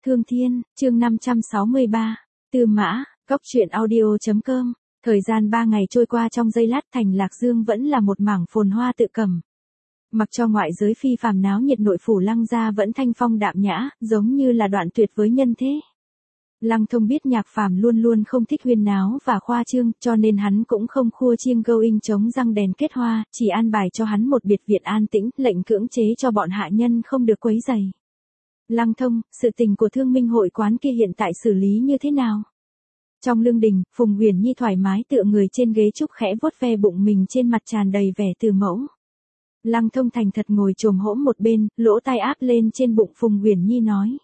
Thương Thiên, chương 563, Tư Mã, Cóc truyện audio.com. Thời gian 3 ngày trôi qua trong giây lát, thành Lạc Dương vẫn là một mảng phồn hoa tự cầm. Mặc cho ngoại giới phi phàm náo nhiệt, nội phủ Lăng gia vẫn thanh phong đạm nhã, giống như là đoạn tuyệt với nhân thế. Lăng Thông biết Nhạc Phàm luôn luôn không thích huyên náo và khoa trương, cho nên hắn cũng không khua chiêng going chống răng đèn kết hoa, chỉ an bài cho hắn một biệt viện an tĩnh, lệnh cưỡng chế cho bọn hạ nhân không được quấy rầy. Lăng Thông, sự tình của Thương Minh hội quán kia hiện tại xử lý như thế nào? Trong lương đình, Phùng Uyển Nhi thoải mái tựa người trên ghế trúc, khẽ vuốt ve bụng mình, trên mặt tràn đầy vẻ từ mẫu. Lăng Thông thành thật ngồi chồm hổm một bên, lỗ tai áp lên trên bụng Phùng Uyển Nhi nói.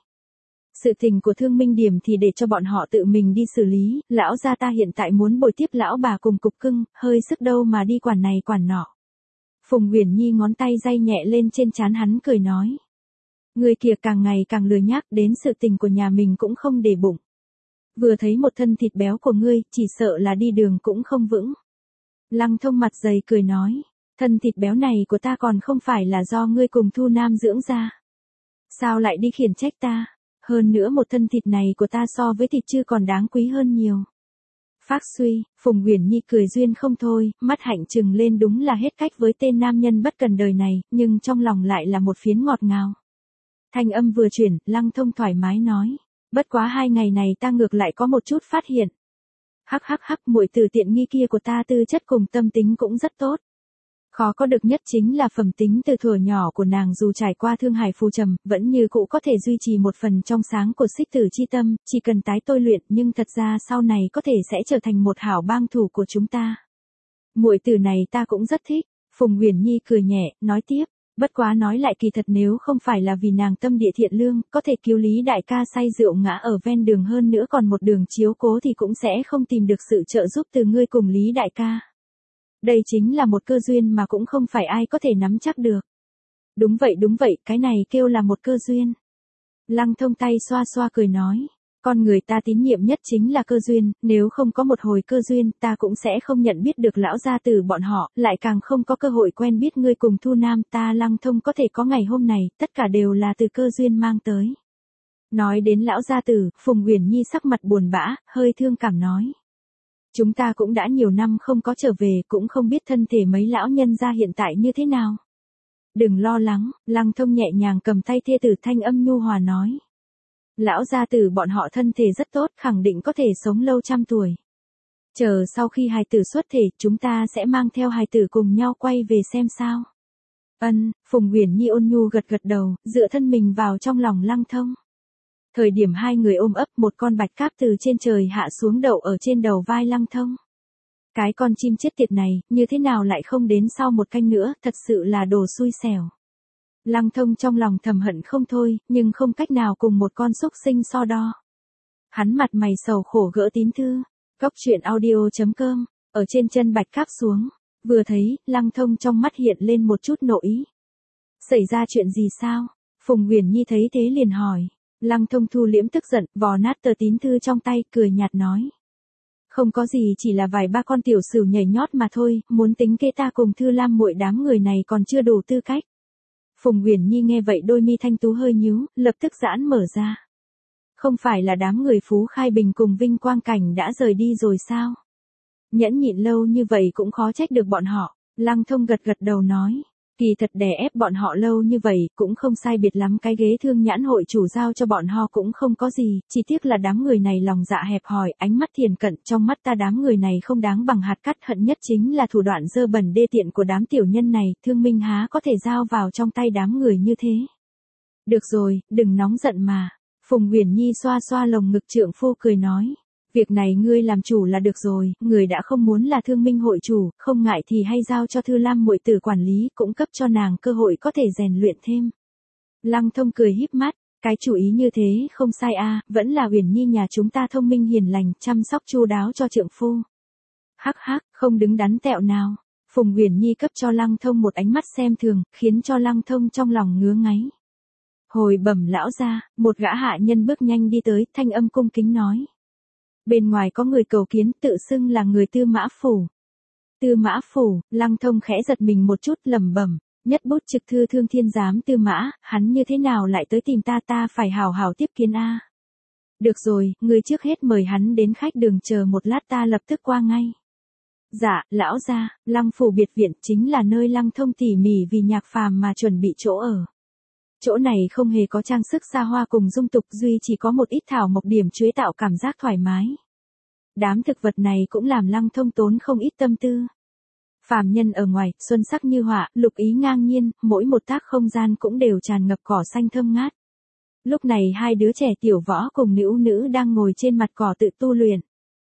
Sự tình của Thương Minh điểm thì để cho bọn họ tự mình đi xử lý, lão gia ta hiện tại muốn bồi tiếp lão bà cùng cục cưng, hơi sức đâu mà đi quản này quản nọ. Phùng Uyển Nhi ngón tay day nhẹ lên trên trán hắn, cười nói. Người kia càng ngày càng lười nhác, đến sự tình của nhà mình cũng không để bụng. Vừa thấy một thân thịt béo của ngươi, chỉ sợ là đi đường cũng không vững. Lăng Thông mặt dày cười nói. Thân thịt béo này của ta còn không phải là do ngươi cùng Thu Nam dưỡng ra. Sao lại đi khiển trách ta? Hơn nữa một thân thịt này của ta so với thịt chư còn đáng quý hơn nhiều. Phác suy, Phùng Uyển Nhi cười duyên không thôi, mắt hạnh trừng lên, đúng là hết cách với tên nam nhân bất cần đời này, nhưng trong lòng lại là một phiến ngọt ngào. Thanh âm vừa chuyển, Lăng Thông thoải mái nói. Bất quá 2 ngày này ta ngược lại có một chút phát hiện. Hắc hắc hắc, muội tử tiện nghi kia của ta tư chất cùng tâm tính cũng rất tốt. Khó có được nhất chính là phẩm tính từ thuở nhỏ của nàng, dù trải qua thương hải phù trầm, vẫn như cũ có thể duy trì một phần trong sáng của xích tử chi tâm, chỉ cần tái tôi luyện, nhưng thật ra sau này có thể sẽ trở thành một hảo bang thủ của chúng ta. Muội tử này ta cũng rất thích. Phùng Uyển Nhi cười nhẹ, nói tiếp. Bất quá nói lại, kỳ thật nếu không phải là vì nàng tâm địa thiện lương, có thể cứu Lý đại ca say rượu ngã ở ven đường, hơn nữa còn một đường chiếu cố, thì cũng sẽ không tìm được sự trợ giúp từ ngươi cùng Lý đại ca. Đây chính là một cơ duyên mà cũng không phải ai có thể nắm chắc được. Đúng vậy, cái này kêu là một cơ duyên. Lăng Thông tay xoa xoa cười nói. Con người ta tín nhiệm nhất chính là cơ duyên, nếu không có một hồi cơ duyên, ta cũng sẽ không nhận biết được lão gia tử bọn họ, lại càng không có cơ hội quen biết ngươi cùng Thu Nam. Ta Lăng Thông có thể có ngày hôm này, tất cả đều là từ cơ duyên mang tới. Nói đến lão gia tử, Phùng Uyển Nhi sắc mặt buồn bã, hơi thương cảm nói. Chúng ta cũng đã nhiều năm không có trở về, cũng không biết thân thể mấy lão nhân gia hiện tại như thế nào. Đừng lo lắng, Lăng Thông nhẹ nhàng cầm tay thê tử, thanh âm nhu hòa nói. Lão gia tử bọn họ thân thể rất tốt, khẳng định có thể sống lâu trăm tuổi. Chờ sau khi hài tử xuất thể, chúng ta sẽ mang theo hài tử cùng nhau quay về xem sao. Phùng Uyển Nhi ôn nhu gật gật đầu, dựa thân mình vào trong lòng Lăng Thông. Thời điểm hai người ôm ấp, một con bạch cáp từ trên trời hạ xuống đậu ở trên đầu vai Lăng Thông. Cái con chim chết tiệt này, như thế nào lại không đến sau một canh nữa, thật sự là đồ xui xẻo. Lăng Thông trong lòng thầm hận không thôi, nhưng không cách nào cùng một con súc sinh so đo. Hắn mặt mày sầu khổ gỡ tín thư, Cóc truyện audio.com, ở trên chân bạch cáp xuống. Vừa thấy, Lăng Thông trong mắt hiện lên một chút nộ ý. Xảy ra chuyện gì sao? Phùng Uyển Nhi thấy thế liền hỏi. Lăng Thông thu liễm tức giận, vò nát tờ tín thư trong tay, cười nhạt nói. Không có gì, chỉ là vài ba con tiểu sửu nhảy nhót mà thôi, muốn tính kê ta cùng Thư Lam muội đám người này còn chưa đủ tư cách. Phùng Uyển Nhi nghe vậy, đôi mi thanh tú hơi nhíu, lập tức giãn mở ra. Không phải là đám người Phú Khai Bình cùng Vinh Quang Cảnh đã rời đi rồi sao? Nhẫn nhịn lâu như vậy cũng khó trách được bọn họ. Lăng Thông gật gật đầu nói. Kỳ thật đè ép bọn họ lâu như vậy, cũng không sai biệt lắm, cái ghế Thương Nhãn hội chủ giao cho bọn họ cũng không có gì, chỉ tiếc là đám người này lòng dạ hẹp hòi, ánh mắt thiền cận, trong mắt ta đám người này không đáng bằng hạt cát, hận nhất chính là thủ đoạn dơ bẩn đê tiện của đám tiểu nhân này, Thương Minh há có thể giao vào trong tay đám người như thế. Được rồi, đừng nóng giận mà. Phùng Uyển Nhi xoa xoa lồng ngực trượng phu, cười nói. Việc này ngươi làm chủ là được rồi, người đã không muốn là Thương Minh hội chủ, không ngại thì hay giao cho Thư Lam muội tử quản lý, cũng cấp cho nàng cơ hội có thể rèn luyện thêm. Lăng Thông cười híp mắt, cái chủ ý như thế không sai a, vẫn là Uyển Nhi nhà chúng ta thông minh hiền lành, chăm sóc chu đáo cho trượng phu. Hắc hắc, không đứng đắn tẹo nào. Phùng Uyển Nhi cấp cho Lăng Thông một ánh mắt xem thường, khiến cho Lăng Thông trong lòng ngứa ngáy. Hồi bẩm lão gia, một gã hạ nhân bước nhanh đi tới, thanh âm cung kính nói. Bên ngoài có người cầu kiến, tự xưng là người Tư Mã phủ. Tư Mã phủ, Lăng Thông khẽ giật mình một chút, lẩm bẩm, nhất bút trực thư Thương Thiên giám Tư Mã, hắn như thế nào lại tới tìm ta, ta phải hảo hảo tiếp kiến a. Được rồi, ngươi trước hết mời hắn đến khách đường chờ một lát ta lập tức qua ngay. Dạ, lão gia, Lăng phủ biệt viện chính là nơi Lăng Thông tỉ mỉ vì Nhạc Phàm mà chuẩn bị chỗ ở. Chỗ này không hề có trang sức xa hoa cùng dung tục, duy chỉ có một ít thảo mộc điểm chuối tạo cảm giác thoải mái. Đám thực vật này cũng làm Lăng Thông tốn không ít tâm tư. Phàm nhân ở ngoài, xuân sắc như họa, lục ý ngang nhiên, mỗi một tác không gian cũng đều tràn ngập cỏ xanh thơm ngát. Lúc này hai đứa trẻ Tiểu Võ cùng Nữu Nữ đang ngồi trên mặt cỏ tự tu luyện.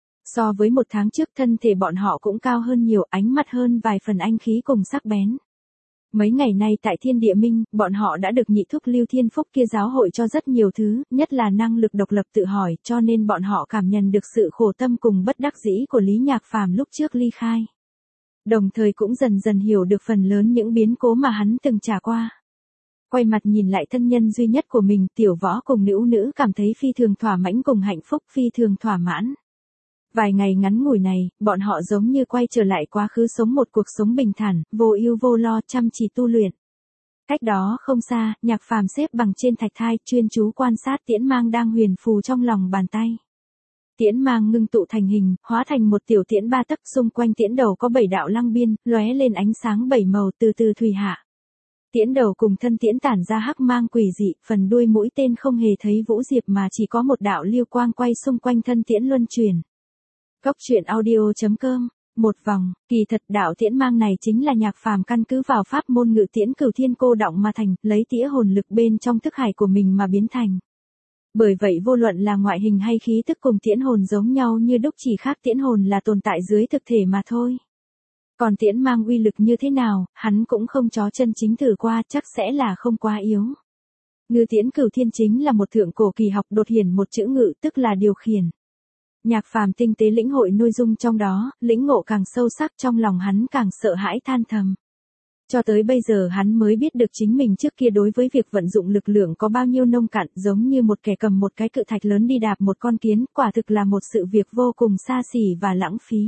So với một tháng trước thân thể bọn họ cũng cao hơn nhiều, ánh mặt hơn vài phần anh khí cùng sắc bén. Mấy ngày nay tại Thiên Địa Minh, bọn họ đã được nhị thúc Lưu Thiên Phúc kia giáo hội cho rất nhiều thứ, nhất là năng lực độc lập tự hỏi, cho nên bọn họ cảm nhận được sự khổ tâm cùng bất đắc dĩ của Lý Nhạc Phàm lúc trước ly khai. Đồng thời cũng dần dần hiểu được phần lớn những biến cố mà hắn từng trải qua. Quay mặt nhìn lại thân nhân duy nhất của mình, Tiểu Võ cùng Nữu Nữ cảm thấy phi thường thỏa mãn cùng hạnh phúc, phi thường thỏa mãn. Vài ngày ngắn ngủi này, bọn họ giống như quay trở lại quá khứ sống một cuộc sống bình thản, vô ưu vô lo, chăm chỉ tu luyện. Cách đó không xa, Nhạc Phàm xếp bằng trên thạch thai, chuyên chú quan sát tiễn mang đang huyền phù trong lòng bàn tay. Tiễn mang ngưng tụ thành hình, hóa thành một tiểu tiễn 3 tấc, xung quanh tiễn đầu có 7 đạo lăng biên, lóe lên ánh sáng 7 màu từ từ thủy hạ. Tiễn đầu cùng thân tiễn tản ra hắc mang quỷ dị, phần đuôi mũi tên không hề thấy vũ diệp mà chỉ có một đạo lưu quang quay xung quanh thân tiễn luân chuyển. Cốc truyện audio.com. Một vòng, kỳ thật đạo tiễn mang này chính là Nhạc Phàm căn cứ vào pháp môn ngự tiễn cửu thiên cô động mà thành, lấy tĩa hồn lực bên trong thức hải của mình mà biến thành. Bởi vậy vô luận là ngoại hình hay khí tức cùng tiễn hồn giống nhau như đúc, chỉ khác tiễn hồn là tồn tại dưới thực thể mà thôi. Còn tiễn mang uy lực như thế nào, hắn cũng không chó chân chính thử qua, chắc sẽ là không quá yếu. Ngự tiễn cửu thiên chính là một thượng cổ kỳ học, đột hiển một chữ ngự tức là điều khiển. Nhạc Phàm tinh tế lĩnh hội nội dung trong đó, lĩnh ngộ càng sâu sắc, trong lòng hắn càng sợ hãi than thầm. Cho tới bây giờ hắn mới biết được chính mình trước kia đối với việc vận dụng lực lượng có bao nhiêu nông cạn, giống như một kẻ cầm một cái cự thạch lớn đi đạp một con kiến, quả thực là một sự việc vô cùng xa xỉ và lãng phí.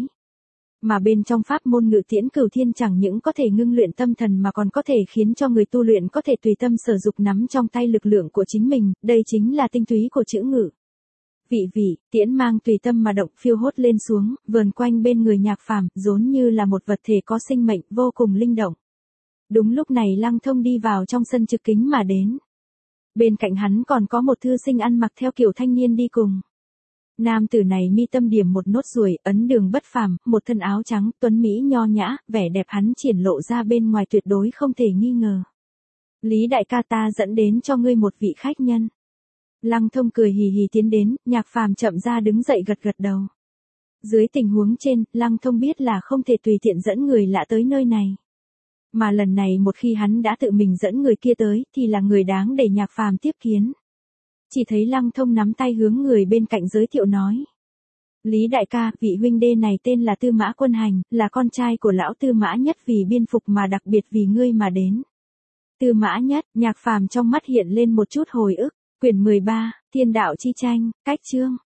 Mà bên trong pháp môn ngự tiễn cửu thiên chẳng những có thể ngưng luyện tâm thần mà còn có thể khiến cho người tu luyện có thể tùy tâm sở dục nắm trong tay lực lượng của chính mình, đây chính là tinh túy của chữ ngự. Vị, tiễn mang tùy tâm mà động, phiêu hốt lên xuống, vờn quanh bên người Nhạc Phàm, giống như là một vật thể có sinh mệnh, vô cùng linh động. Đúng lúc này Lăng Thông đi vào trong sân trực kính mà đến. Bên cạnh hắn còn có một thư sinh ăn mặc theo kiểu thanh niên đi cùng. Nam tử này mi tâm điểm một nốt ruồi, ấn đường bất phàm, một thân áo trắng, tuấn mỹ nho nhã, vẻ đẹp hắn triển lộ ra bên ngoài tuyệt đối không thể nghi ngờ. Lý đại ca, ta dẫn đến cho ngươi một vị khách nhân. Lăng Thông cười hì hì tiến đến, Nhạc Phàm chậm ra đứng dậy gật gật đầu. Dưới tình huống trên, Lăng Thông biết là không thể tùy tiện dẫn người lạ tới nơi này. Mà lần này một khi hắn đã tự mình dẫn người kia tới, thì là người đáng để Nhạc Phàm tiếp kiến. Chỉ thấy Lăng Thông nắm tay hướng người bên cạnh giới thiệu nói. Lý đại ca, vị huynh đê này tên là Tư Mã Quân Hành, là con trai của lão Tư Mã Nhất, vì biên phục mà đặc biệt vì ngươi mà đến. Tư Mã Nhất, Nhạc Phàm trong mắt hiện lên một chút hồi ức. Quyển 13, Thiên đạo chi tranh, cách chương.